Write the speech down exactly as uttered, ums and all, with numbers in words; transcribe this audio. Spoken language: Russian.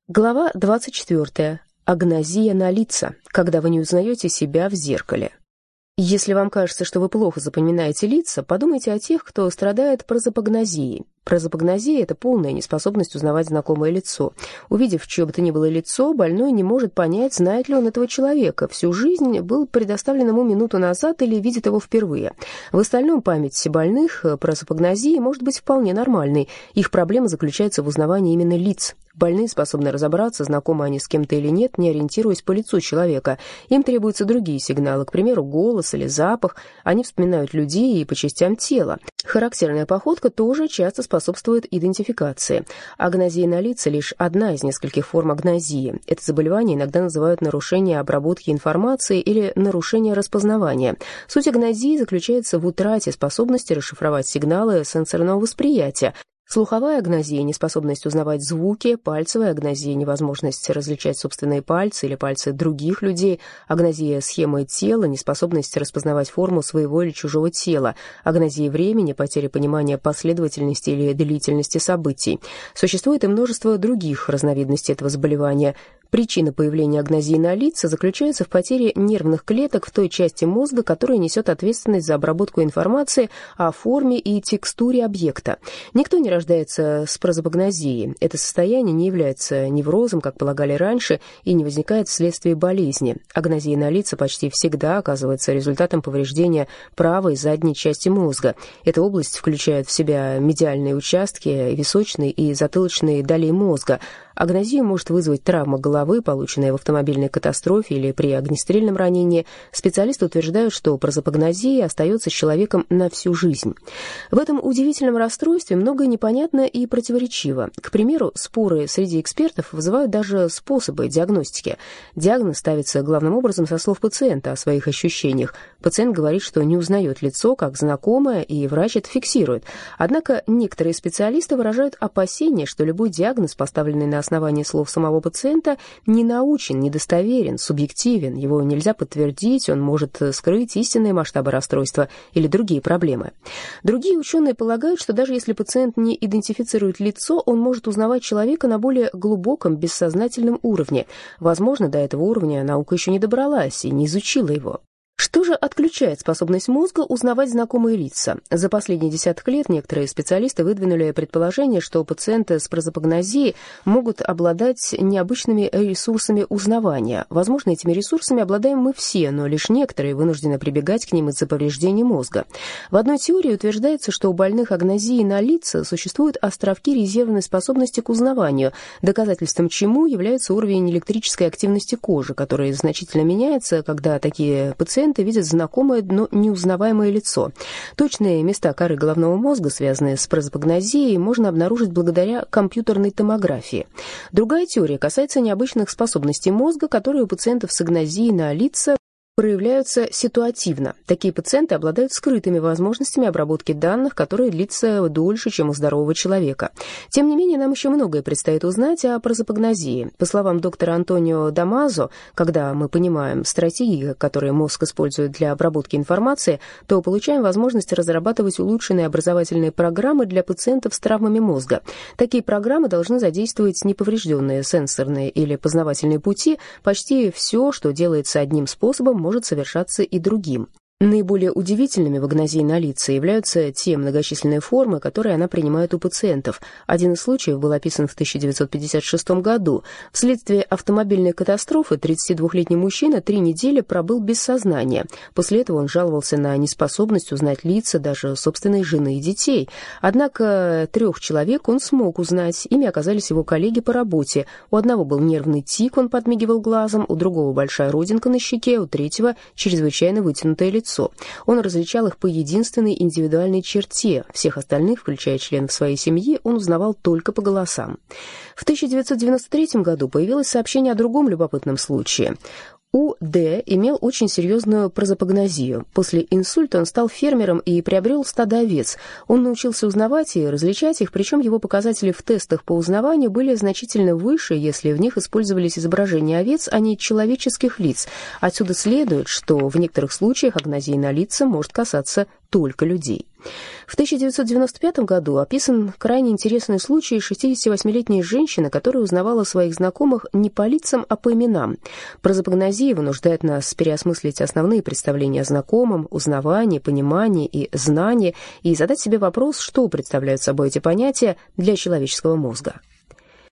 Глава двадцать четвёртая. Агнозия на лица, когда вы не узнаете себя в зеркале. Если вам кажется, что вы плохо запоминаете лица, подумайте о тех, кто страдает прозапагнозией. Прозапагнозия – это полная неспособность узнавать знакомое лицо. Увидев чье бы то ни было лицо, больной не может понять, знает ли он этого человека. Всю жизнь был предоставлен ему минуту назад или видит его впервые. В остальном память больных прозапагнозией может быть вполне нормальной. Их проблема заключается в узнавании именно лиц. Больные способны разобраться, знакомы они с кем-то или нет, не ориентируясь по лицу человека. Им требуются другие сигналы, к примеру, голос или запах. Они вспоминают людей и по частям тела. Характерная походка тоже часто способствует идентификации. Агнозия на лица – лишь одна из нескольких форм агнозии. Это заболевание иногда называют нарушение обработки информации или нарушение распознавания. Суть агнозии заключается в утрате способности расшифровать сигналы сенсорного восприятия. Слуховая агнозия – неспособность узнавать звуки, пальцевая агнозия – невозможность различать собственные пальцы или пальцы других людей, агнозия схемы тела – неспособность распознавать форму своего или чужого тела, агнозия времени – потеря понимания последовательности или длительности событий. Существует и множество других разновидностей этого заболевания. Причина появления агнозии на лица заключается в потере нервных клеток в той части мозга, которая несет ответственность за обработку информации о форме и текстуре объекта. Никто не рождается с прозапагнозией. Это состояние не является неврозом, как полагали раньше, и не возникает вследствие болезни. Агнозия на лица почти всегда оказывается результатом повреждения правой задней части мозга. Эта область включает в себя медиальные участки, височные и затылочные долей мозга. Агнозию может вызвать травма головы, полученная в автомобильной катастрофе или при огнестрельном ранении. Специалисты утверждают, что прозапагнозия остается с человеком на всю жизнь. В этом удивительном расстройстве многое непонятно и противоречиво. К примеру, споры среди экспертов вызывают даже способы диагностики. Диагноз ставится главным образом со слов пациента о своих ощущениях. Пациент говорит, что не узнает лицо как знакомое, и врач это фиксирует. Однако некоторые специалисты выражают опасения, что любой диагноз, поставленный на основании слов самого пациента, не научен, недостоверен, субъективен, его нельзя подтвердить, он может скрыть истинные масштабы расстройства или другие проблемы. Другие ученые полагают, что даже если пациент не идентифицирует лицо, он может узнавать человека на более глубоком бессознательном уровне. Возможно, до этого уровня наука еще не добралась и не изучила его. Что же отключает способность мозга узнавать знакомые лица? За последние десяток лет некоторые специалисты выдвинули предположение, что пациенты с прозапагнозией могут обладать необычными ресурсами узнавания. Возможно, этими ресурсами обладаем мы все, но лишь некоторые вынуждены прибегать к ним из-за повреждений мозга. В одной теории утверждается, что у больных агнозией на лица существуют островки резервной способности к узнаванию, доказательством чему является уровень электрической активности кожи, который значительно меняется, когда такие пациенты видят знакомое, но неузнаваемое лицо. Точные места коры головного мозга, связанные с прозапагнозией, можно обнаружить благодаря компьютерной томографии. Другая теория касается необычных способностей мозга, которые у пациентов с агнозией на лица проявляются ситуативно. Такие пациенты обладают скрытыми возможностями обработки данных, которые длятся дольше, чем у здорового человека. Тем не менее, нам еще многое предстоит узнать о прозапагнозии. По словам доктора Антонио Дамазо, когда мы понимаем стратегии, которые мозг использует для обработки информации, то получаем возможность разрабатывать улучшенные образовательные программы для пациентов с травмами мозга. Такие программы должны задействовать неповрежденные сенсорные или познавательные пути. Почти все, что делается одним способом, может совершаться и другим. Наиболее удивительными в агнозии на лица являются те многочисленные формы, которые она принимает у пациентов. Один из случаев был описан в тысяча девятьсот пятьдесят шестом году. Вследствие автомобильной катастрофы тридцатидвухлетний мужчина три недели пробыл без сознания. После этого он жаловался на неспособность узнать лица даже собственной жены и детей. Однако трех человек он смог узнать. Ими оказались его коллеги по работе. У одного был нервный тик, он подмигивал глазом, у другого большая родинка на щеке, у третьего чрезвычайно вытянутое лицо. Он различал их по единственной индивидуальной черте. Всех остальных, включая членов своей семьи, он узнавал только по голосам. В тысяча девятьсот девяносто третьем году появилось сообщение о другом любопытном случае. У Д имел очень серьезную прозапагнозию. После инсульта он стал фермером и приобрел стадо овец. Он научился узнавать и различать их, причем его показатели в тестах по узнаванию были значительно выше, если в них использовались изображения овец, а не человеческих лиц. Отсюда следует, что в некоторых случаях агнозия на лица может касаться только людей. В тысяча девятьсот девяносто пятом году описан крайне интересный случай шестидесятивосьмилетней женщины, которая узнавала своих знакомых не по лицам, а по именам. Прозапогнозия вынуждает нас переосмыслить основные представления о знакомом, узнавании, понимании и знании, и задать себе вопрос, что представляют собой эти понятия для человеческого мозга.